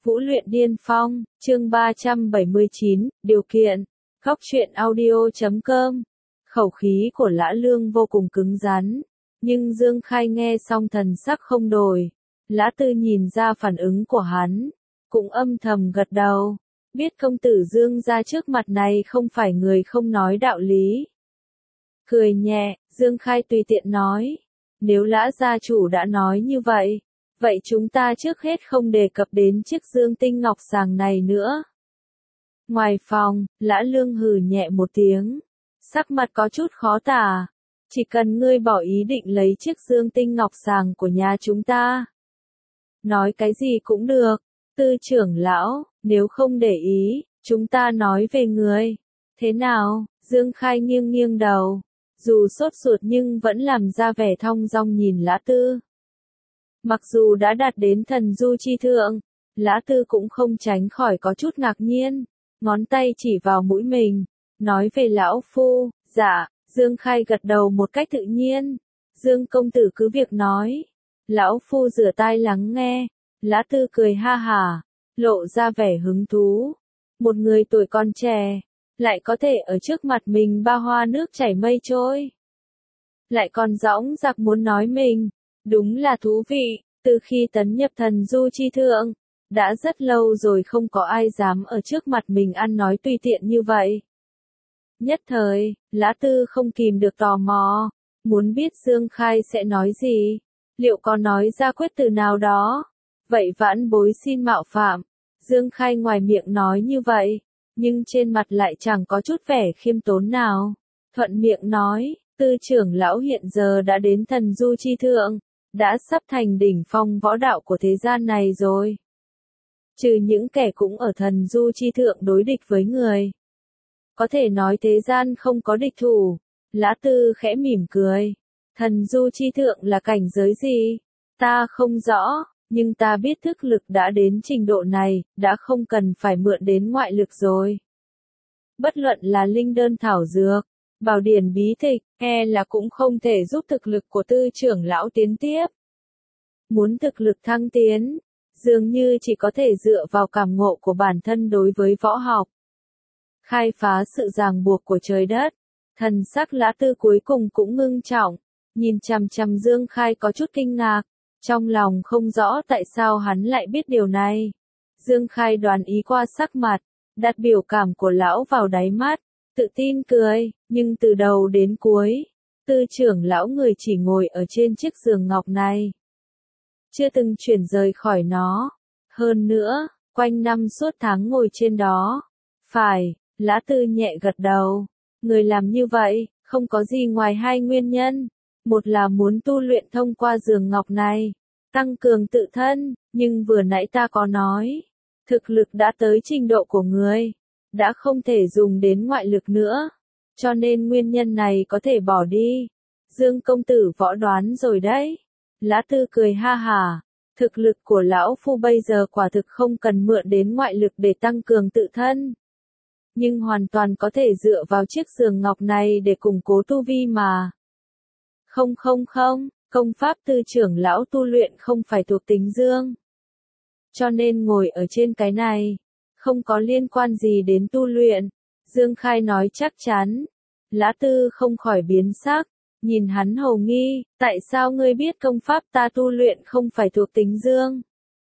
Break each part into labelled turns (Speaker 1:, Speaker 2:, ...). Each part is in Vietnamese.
Speaker 1: Vũ luyện điên phong, chương 379, điều kiện. Góc truyện audio.com. Khẩu khí của Lã Lương vô cùng cứng rắn, nhưng Dương Khai nghe xong thần sắc không đổi. Lã Tư nhìn ra phản ứng của hắn, cũng âm thầm gật đầu, biết công tử Dương ra trước mặt này không phải người không nói đạo lý. Cười nhẹ, Dương Khai tùy tiện nói, nếu Lã gia chủ đã nói như vậy, vậy chúng ta trước hết không đề cập đến chiếc dương tinh ngọc sàng này nữa. Ngoài phòng, Lã Lương hừ nhẹ một tiếng, sắc mặt có chút khó tả. Chỉ cần ngươi bỏ ý định lấy chiếc dương tinh ngọc sàng của nhà chúng ta, nói cái gì cũng được. Tư trưởng lão, nếu không để ý, chúng ta nói về người. Thế nào? Dương Khai nghiêng nghiêng đầu, dù sốt ruột nhưng vẫn làm ra vẻ thong dong nhìn Lã Tư. Mặc dù đã đạt đến thần du chi thượng, Lã Tư cũng không tránh khỏi có chút ngạc nhiên, ngón tay chỉ vào mũi mình, nói về lão phu. Dạ. Dương Khai gật đầu một cách tự nhiên. Dương công tử cứ việc nói. Lão phu rửa tai lắng nghe. Lã Tư cười ha hả, lộ ra vẻ hứng thú. Một người tuổi còn trẻ, lại có thể ở trước mặt mình ba hoa nước chảy mây trôi. Lại còn dõng dạc muốn nói mình. Đúng là thú vị, từ khi tấn nhập thần du chi thượng, đã rất lâu rồi không có ai dám ở trước mặt mình ăn nói tùy tiện như vậy. Nhất thời, Lã Tư không kìm được tò mò, muốn biết Dương Khai sẽ nói gì, liệu có nói ra quyết từ nào đó. Vậy vãn bối xin mạo phạm. Dương Khai ngoài miệng nói như vậy, nhưng trên mặt lại chẳng có chút vẻ khiêm tốn nào. Thuận miệng nói, Tư trưởng lão hiện giờ đã đến thần du chi thượng, đã sắp thành đỉnh phong võ đạo của thế gian này rồi. Trừ những kẻ cũng ở thần du chi thượng đối địch với người, có thể nói thế gian không có địch thủ. Lã Tư khẽ mỉm cười. Thần du chi thượng là cảnh giới gì? Ta không rõ, nhưng ta biết thức lực đã đến trình độ này, đã không cần phải mượn đến ngoại lực rồi. Bất luận là linh đơn thảo dược, bảo điển bí tịch, là cũng không thể giúp thực lực của Tư trưởng lão tiến tiếp. Muốn thực lực thăng tiến, dường như chỉ có thể dựa vào cảm ngộ của bản thân đối với võ học. Khai phá sự ràng buộc của trời đất. Thần sắc Lã Tư cuối cùng cũng ngưng trọng, nhìn chằm chằm Dương Khai có chút kinh ngạc, trong lòng không rõ tại sao hắn lại biết điều này. Dương Khai đoán ý qua sắc mặt, đặt biểu cảm của lão vào đáy mắt, tự tin cười, nhưng từ đầu đến cuối, Tư trưởng lão người chỉ ngồi ở trên chiếc giường ngọc này, chưa từng chuyển rời khỏi nó. Hơn nữa, quanh năm suốt tháng ngồi trên đó. Phải. Lã Tư nhẹ gật đầu. Người làm như vậy, không có gì ngoài hai nguyên nhân. Một là muốn tu luyện thông qua giường ngọc này, tăng cường tự thân, nhưng vừa nãy ta có nói, thực lực đã tới trình độ của người, đã không thể dùng đến ngoại lực nữa, cho nên nguyên nhân này có thể bỏ đi. Dương công tử võ đoán rồi đấy. Lã Tư cười ha hả, thực lực của lão phu bây giờ quả thực không cần mượn đến ngoại lực để tăng cường tự thân, nhưng hoàn toàn có thể dựa vào chiếc giường ngọc này để củng cố tu vi mà. Không, công pháp Tư trưởng lão tu luyện không phải thuộc tính dương, cho nên ngồi ở trên cái này, không có liên quan gì đến tu luyện. Dương Khai nói chắc chắn. Lã Tư không khỏi biến sắc, nhìn hắn hồ nghi, tại sao ngươi biết công pháp ta tu luyện không phải thuộc tính dương?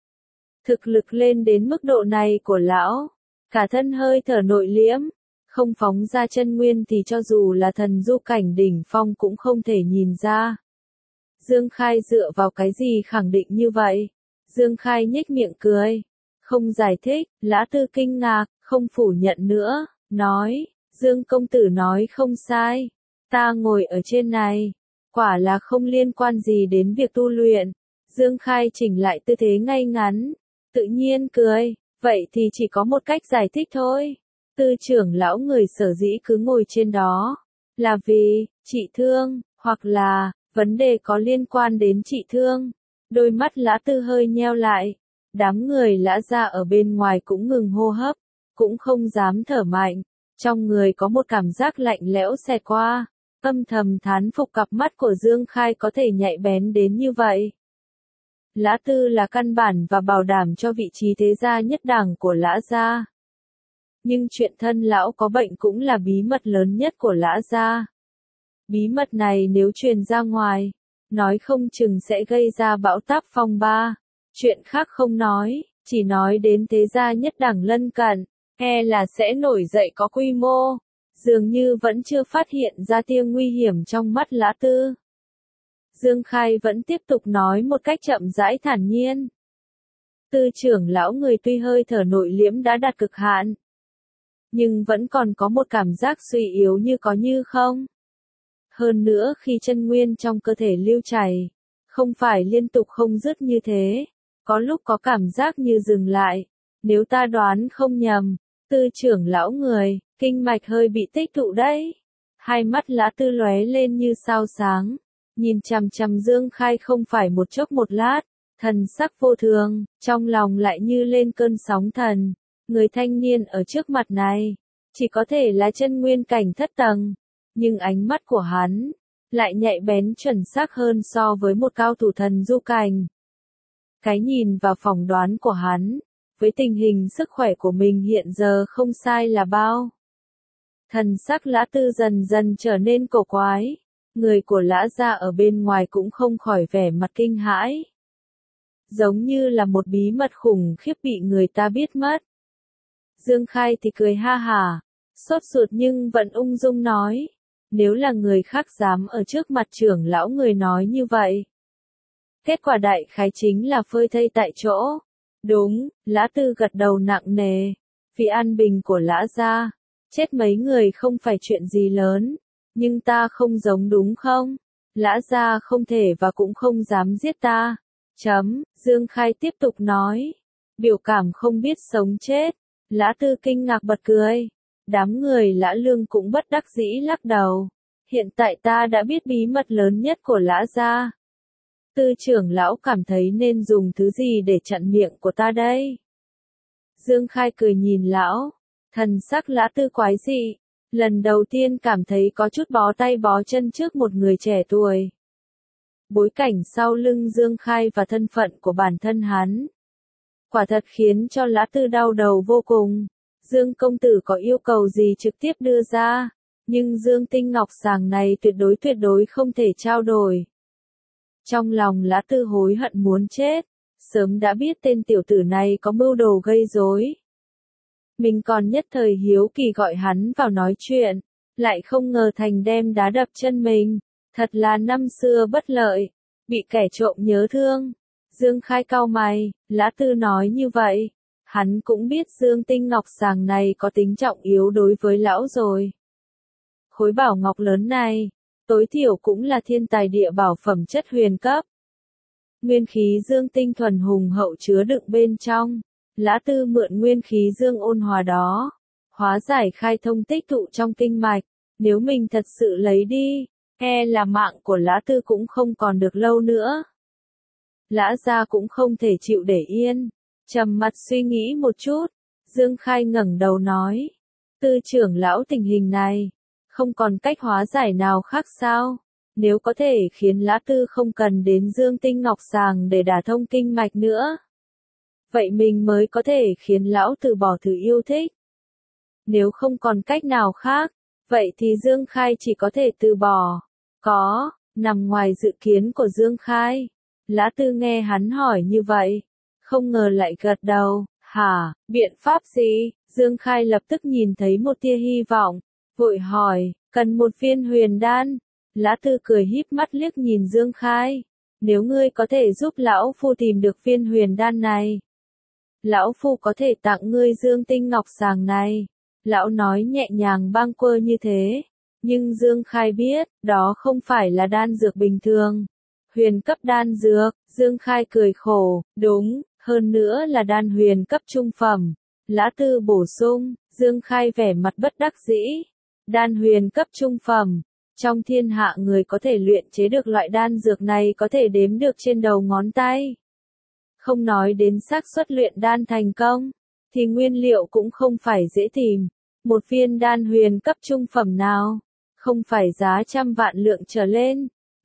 Speaker 1: Thực lực lên đến mức độ này của lão, cả thân hơi thở nội liễm, không phóng ra chân nguyên thì cho dù là thần du cảnh đỉnh phong cũng không thể nhìn ra. Dương Khai dựa vào cái gì khẳng định như vậy? Dương Khai nhếch miệng cười, không giải thích. Lã Tư kinh ngạc, không phủ nhận nữa, nói, Dương công tử nói không sai, ta ngồi ở trên này, quả là không liên quan gì đến việc tu luyện. Dương Khai chỉnh lại tư thế ngay ngắn, tự nhiên cười, vậy thì chỉ có một cách giải thích thôi. Tư trưởng lão người sở dĩ cứ ngồi trên đó, là vì trị thương, hoặc là vấn đề có liên quan đến trị thương. Đôi mắt Lã Tư hơi nheo lại, đám người Lã gia ở bên ngoài cũng ngừng hô hấp, cũng không dám thở mạnh, trong người có một cảm giác lạnh lẽo xẹt qua, âm thầm thán phục cặp mắt của Dương Khai có thể nhạy bén đến như vậy. Lã Tư là căn bản và bảo đảm cho vị trí thế gia nhất đẳng của Lã gia. Nhưng chuyện thân lão có bệnh cũng là bí mật lớn nhất của Lã gia. Bí mật này nếu truyền ra ngoài, nói không chừng sẽ gây ra bão táp phong ba. Chuyện khác không nói, chỉ nói đến thế gia nhất đẳng lân cận, e là sẽ nổi dậy có quy mô. Dường như vẫn chưa phát hiện ra tia nguy hiểm trong mắt Lã Tư. Dương Khai vẫn tiếp tục nói một cách chậm rãi thản nhiên. Tư trưởng lão người tuy hơi thở nội liễm đã đạt cực hạn, nhưng vẫn còn có một cảm giác suy yếu như có như không. Hơn nữa khi chân nguyên trong cơ thể lưu chảy, không phải liên tục không dứt như thế, có lúc có cảm giác như dừng lại. Nếu ta đoán không nhầm, Tư trưởng lão người, kinh mạch hơi bị tích tụ đấy. Hai mắt Lã Tư lóe lên như sao sáng, nhìn chằm chằm Dương Khai không phải một chốc một lát, thần sắc vô thường, trong lòng lại như lên cơn sóng thần. Người thanh niên ở trước mặt này, chỉ có thể là chân nguyên cảnh thất tầng, nhưng ánh mắt của hắn lại nhạy bén chuẩn xác hơn so với một cao thủ thần du cảnh. Cái nhìn và phỏng đoán của hắn, với tình hình sức khỏe của mình hiện giờ không sai là bao. Thần sắc Lã Tư dần dần trở nên cổ quái, người của Lã gia ở bên ngoài cũng không khỏi vẻ mặt kinh hãi. Giống như là một bí mật khủng khiếp bị người ta biết mất. Dương Khai thì cười ha hả, sốt ruột nhưng vẫn ung dung nói, nếu là người khác dám ở trước mặt trưởng lão người nói như vậy. Kết quả đại khái chính là phơi thây tại chỗ. Đúng, Lã Tư gật đầu nặng nề, vì an bình của Lã gia, chết mấy người không phải chuyện gì lớn, nhưng ta không giống đúng không? Lã gia không thể và cũng không dám giết ta. Dương Khai tiếp tục nói, biểu cảm không biết sống chết. Lã Tư kinh ngạc bật cười, đám người Lã Lương cũng bất đắc dĩ lắc đầu. Hiện tại ta đã biết bí mật lớn nhất của Lã gia. Tư trưởng lão cảm thấy nên dùng thứ gì để chặn miệng của ta đây? Dương Khai cười nhìn lão, thần sắc Lã Tư quái dị, lần đầu tiên cảm thấy có chút bó tay bó chân trước một người trẻ tuổi. Bối cảnh sau lưng Dương Khai và thân phận của bản thân hắn, quả thật khiến cho Lã Tư đau đầu vô cùng. Dương công tử có yêu cầu gì trực tiếp đưa ra, nhưng Dương tinh ngọc sàng này tuyệt đối không thể trao đổi. Trong lòng Lã Tư hối hận muốn chết, sớm đã biết tên tiểu tử này có mưu đồ gây rối. Mình còn nhất thời hiếu kỳ gọi hắn vào nói chuyện, lại không ngờ thành đem đá đập chân mình, thật là năm xưa bất lợi, bị kẻ trộm nhớ thương. Dương Khai cau mày, Lã Tư nói như vậy, hắn cũng biết Dương tinh ngọc sàng này có tính trọng yếu đối với lão rồi. Khối bảo ngọc lớn này, tối thiểu cũng là thiên tài địa bảo phẩm chất huyền cấp. Nguyên khí dương tinh thuần hùng hậu chứa đựng bên trong, Lã Tư mượn nguyên khí dương ôn hòa đó, hóa giải khai thông tích tụ trong kinh mạch, nếu mình thật sự lấy đi, e là mạng của Lã Tư cũng không còn được lâu nữa. Lã gia cũng không thể chịu để yên, trầm mặt suy nghĩ một chút, Dương Khai ngẩng đầu nói, Tư trưởng lão tình hình này, không còn cách hóa giải nào khác sao? Nếu có thể khiến Lã Tư không cần đến Dương tinh ngọc sàng để đả thông kinh mạch nữa, vậy mình mới có thể khiến lão từ bỏ thứ yêu thích. Nếu không còn cách nào khác, vậy thì Dương Khai chỉ có thể từ bỏ. Có, nằm ngoài dự kiến của Dương Khai. Lã Tư nghe hắn hỏi như vậy, không ngờ lại gật đầu. Hả, biện pháp gì? Dương Khai lập tức nhìn thấy một tia hy vọng, vội hỏi, cần một viên huyền đan. Lã Tư cười híp mắt liếc nhìn Dương Khai, nếu ngươi có thể giúp lão phu tìm được viên huyền đan này, lão phu có thể tặng ngươi Dương tinh ngọc sàng này. Lão nói nhẹ nhàng bâng quơ như thế, nhưng Dương Khai biết, đó không phải là đan dược bình thường. Huyền cấp đan dược, Dương Khai cười khổ, đúng, hơn nữa là đan huyền cấp trung phẩm. Lã Tư bổ sung, Dương Khai vẻ mặt bất đắc dĩ. Đan huyền cấp trung phẩm, trong thiên hạ người có thể luyện chế được loại đan dược này có thể đếm được trên đầu ngón tay. Không nói đến xác suất luyện đan thành công, thì nguyên liệu cũng không phải dễ tìm. Một viên đan huyền cấp trung phẩm nào, không phải giá trăm vạn lượng trở lên.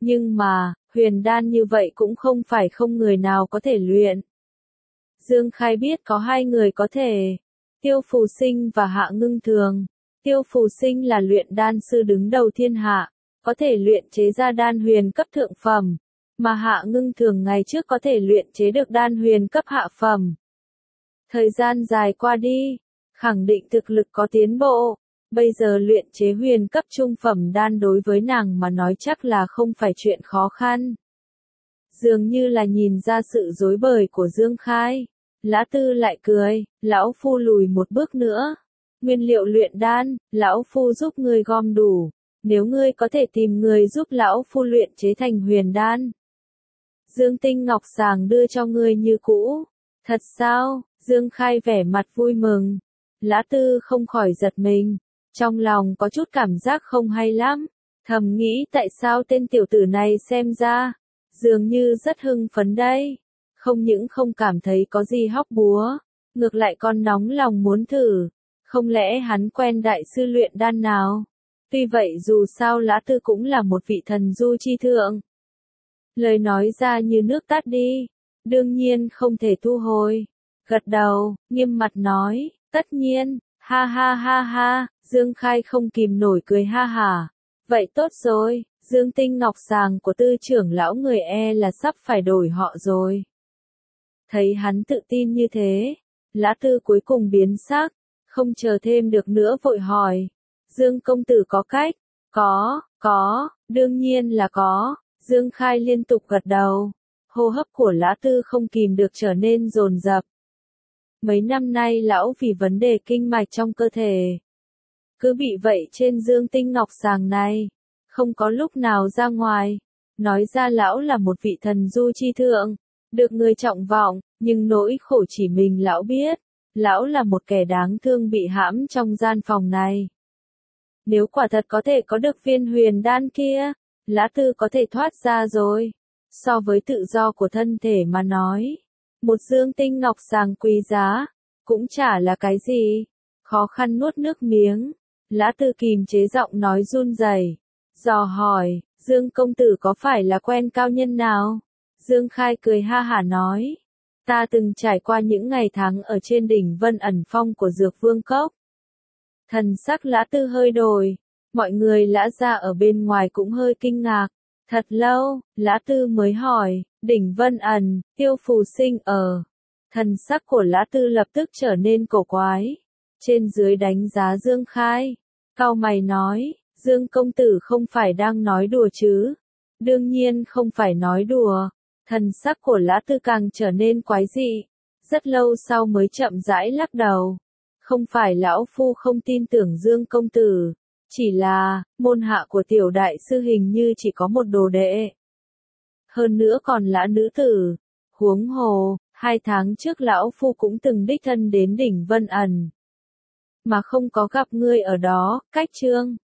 Speaker 1: Nhưng mà, huyền đan như vậy cũng không phải không người nào có thể luyện. Dương Khai biết có hai người có thể. Tiêu Phù Sinh và Hạ Ngưng Thường. Tiêu Phù Sinh là luyện đan sư đứng đầu thiên hạ, có thể luyện chế ra đan huyền cấp thượng phẩm, mà Hạ Ngưng Thường ngày trước có thể luyện chế được đan huyền cấp hạ phẩm. Thời gian dài qua đi, khẳng định thực lực có tiến bộ, bây giờ luyện chế huyền cấp trung phẩm đan đối với nàng mà nói chắc là không phải chuyện khó khăn. Dường như là nhìn ra sự dối bời của Dương Khai, Lã Tư lại cười, lão phu lùi một bước nữa. Nguyên liệu luyện đan, lão phu giúp ngươi gom đủ, nếu ngươi có thể tìm người giúp lão phu luyện chế thành huyền đan. Dương Tinh Ngọc Sàng đưa cho ngươi như cũ. Thật sao? Dương Khai vẻ mặt vui mừng. Lã Tư không khỏi giật mình, trong lòng có chút cảm giác không hay lắm, thầm nghĩ tại sao tên tiểu tử này xem ra, dường như rất hưng phấn đây. Không những không cảm thấy có gì hóc búa, ngược lại còn nóng lòng muốn thử. Không lẽ hắn quen đại sư luyện đan nào? Tuy vậy dù sao Lã Tư cũng là một vị thần du chi thượng. Lời nói ra như nước tát đi, đương nhiên không thể thu hồi. Gật đầu, nghiêm mặt nói, tất nhiên, ha ha ha ha, Dương Khai không kìm nổi cười ha hả. Vậy tốt rồi, Dương Tinh Ngọc Sàng của Tư trưởng lão người là sắp phải đổi họ rồi. Thấy hắn tự tin như thế, Lã Tư cuối cùng biến sắc, không chờ thêm được nữa vội hỏi. Dương công tử có cách? Có, đương nhiên là có. Dương Khai liên tục gật đầu. Hô hấp của Lã Tư không kìm được trở nên dồn dập. Mấy năm nay lão vì vấn đề kinh mạch trong cơ thể, cứ bị vậy trên Dương Tinh Ngọc Sàng này, không có lúc nào ra ngoài. Nói ra lão là một vị thần du chi thượng, được người trọng vọng, nhưng nỗi khổ chỉ mình lão biết. Lão là một kẻ đáng thương bị hãm trong gian phòng này. Nếu quả thật có thể có được viên huyền đan kia, Lã Tư có thể thoát ra rồi. So với tự do của thân thể mà nói, một Dương Tinh Ngọc Sàng quý giá, cũng chả là cái gì. Khó khăn nuốt nước miếng, Lã Tư kìm chế giọng nói run rẩy, dò hỏi, Dương công tử có phải là quen cao nhân nào? Dương Khai cười ha hả nói, ta từng trải qua những ngày tháng ở trên đỉnh Vân Ẩn Phong của Dược Vương Cốc. Thần sắc Lã Tư hơi đổi, mọi người Lã gia ở bên ngoài cũng hơi kinh ngạc. Thật lâu, Lã Tư mới hỏi, đỉnh Vân Ẩn, Tiêu Phù Sinh ở. Thần sắc của Lã Tư lập tức trở nên cổ quái. Trên dưới đánh giá Dương Khai. Cau mày nói, Dương công tử không phải đang nói đùa chứ? Đương nhiên không phải nói đùa. Thần sắc của Lã Tư càng trở nên quái dị. Rất lâu sau mới chậm rãi lắc đầu. Không phải lão phu không tin tưởng Dương công tử. Chỉ là, môn hạ của tiểu đại sư hình như chỉ có một đồ đệ. Hơn nữa còn là nữ tử. Huống hồ, 2 tháng trước lão phu cũng từng đích thân đến đỉnh Vân Ẩn. Mà không có gặp ngươi ở đó, cách chương.